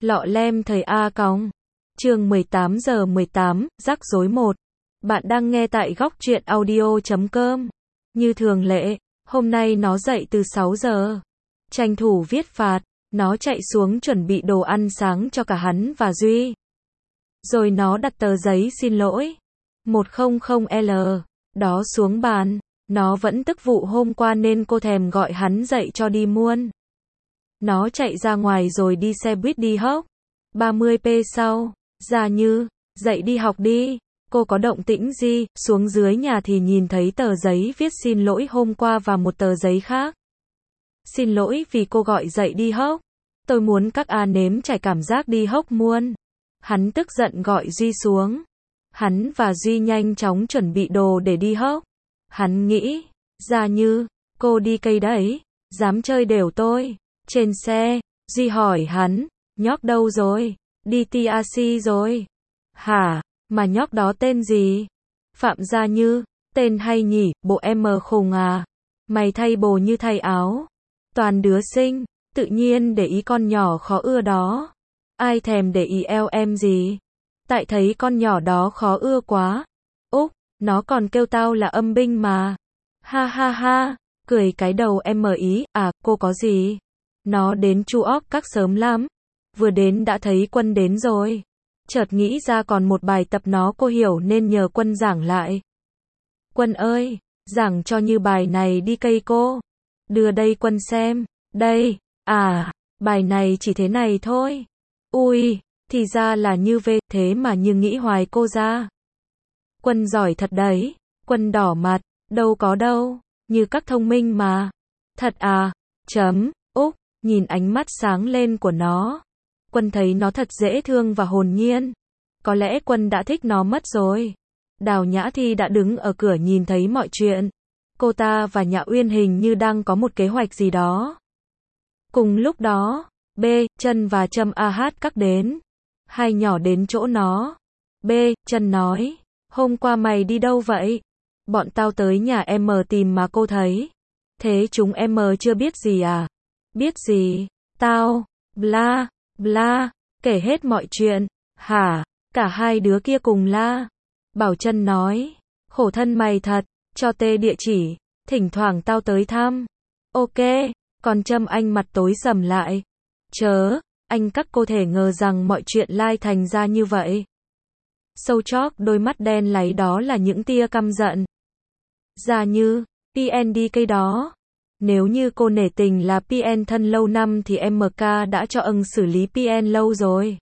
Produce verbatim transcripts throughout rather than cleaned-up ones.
Lọ lem thầy A còng. Chương mười tám giờ mười tám, rắc rối một. Bạn đang nghe tại góc truyện audio chấm com. Như thường lệ, hôm nay nó dậy từ sáu giờ. Tranh thủ viết phạt, nó chạy xuống chuẩn bị đồ ăn sáng cho cả hắn và Duy. Rồi nó đặt tờ giấy xin lỗi một không không L đó xuống bàn. Nó vẫn tức vụ hôm qua nên cô thèm gọi hắn dậy cho đi muôn. Nó chạy ra ngoài rồi đi xe buýt đi học. ba mươi phút sau, Gia Như, dậy đi học đi. Cô có động tĩnh gì? Xuống dưới nhà thì nhìn thấy tờ giấy viết xin lỗi hôm qua và một tờ giấy khác. Xin lỗi vì cô gọi dậy đi học. Tôi muốn các a nếm trải cảm giác đi học muôn. Hắn tức giận gọi Duy xuống. Hắn và Duy nhanh chóng chuẩn bị đồ để đi học. Hắn nghĩ, Gia Như, cô đi cây đấy, dám chơi đều tôi. Trên xe, Duy hỏi hắn, nhóc đâu rồi? Đi tê a xê rồi. Hả, mà nhóc đó tên gì? Phạm Gia Như, tên hay nhỉ, bộ em khùng à? Mày thay bồ như thay áo. Toàn đứa xinh, tự nhiên để ý con nhỏ khó ưa đó. Ai thèm để ý eo em gì? Tại thấy con nhỏ đó khó ưa quá. Úc, nó còn kêu tao là âm binh mà. Ha ha ha, cười cái đầu em mở ý, à, cô có gì? Nó đến Chu óc các sớm lắm. Vừa đến đã thấy Quân đến rồi. Chợt nghĩ ra còn một bài tập nó cô hiểu nên nhờ Quân giảng lại. Quân ơi, giảng cho như bài này đi cây cô. Đưa đây Quân xem. Đây, à, bài này chỉ thế này thôi. Ui, thì ra là như về, thế mà như nghĩ hoài cô ra. Quân giỏi thật đấy. Quân đỏ mặt, đâu có đâu, như các thông minh mà. Thật à, chấm, Úc, nhìn ánh mắt sáng lên của nó. Quân thấy nó thật dễ thương và hồn nhiên. Có lẽ Quân đã thích nó mất rồi. Đào Nhã Thi đã đứng ở cửa nhìn thấy mọi chuyện. Cô ta và Nhã Uyên hình như đang có một kế hoạch gì đó. Cùng lúc đó, B, Trân và Trâm A Hát các đến. Hai nhỏ đến chỗ nó. B, Trân nói, hôm qua mày đi đâu vậy? Bọn tao tới nhà em tìm mà cô thấy. Thế chúng em chưa biết gì à? Biết gì? Tao, bla, bla, kể hết mọi chuyện. Hả? Cả hai đứa kia cùng la. Bảo Trân nói, khổ thân mày thật, cho tê địa chỉ, thỉnh thoảng tao tới thăm. Ok, còn Trâm anh mặt tối sầm lại. Chớ, anh các cô thể ngờ rằng mọi chuyện lai thành ra như vậy. Sâu chóc đôi mắt đen láy đó là những tia căm giận. Gia Như, pê en đi cây đó. Nếu như cô nể tình là pê en thân lâu năm thì em ca đã cho ưng xử lý pê en lâu rồi.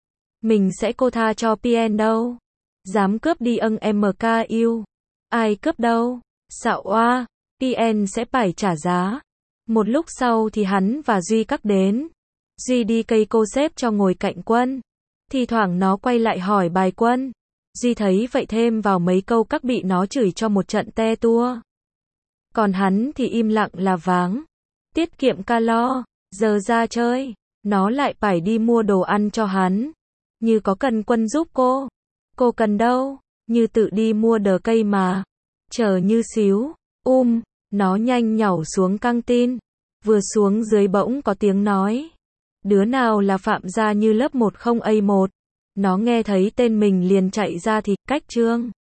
Mình sẽ cô tha cho pê en đâu. Dám cướp đi ưng em ca yêu. Ai cướp đâu. Xạo oa, pê en sẽ phải trả giá. Một lúc sau thì hắn và Duy các đến. Duy đi cây cô xếp cho ngồi cạnh Quân. Thì thoảng nó quay lại hỏi bài Quân. Duy thấy vậy thêm vào mấy câu các bị nó chửi cho một trận te tua. Còn hắn thì im lặng là váng. Tiết kiệm calo, giờ ra chơi. Nó lại phải đi mua đồ ăn cho hắn. Như có cần Quân giúp cô. Cô cần đâu, Như tự đi mua đờ cây mà. Chờ Như xíu, um, nó nhanh nhảu xuống căng tin. Vừa xuống dưới bỗng có tiếng nói. Đứa nào là Phạm Gia Như lớp một không A một. Nó nghe thấy tên mình liền chạy ra thì cách trương.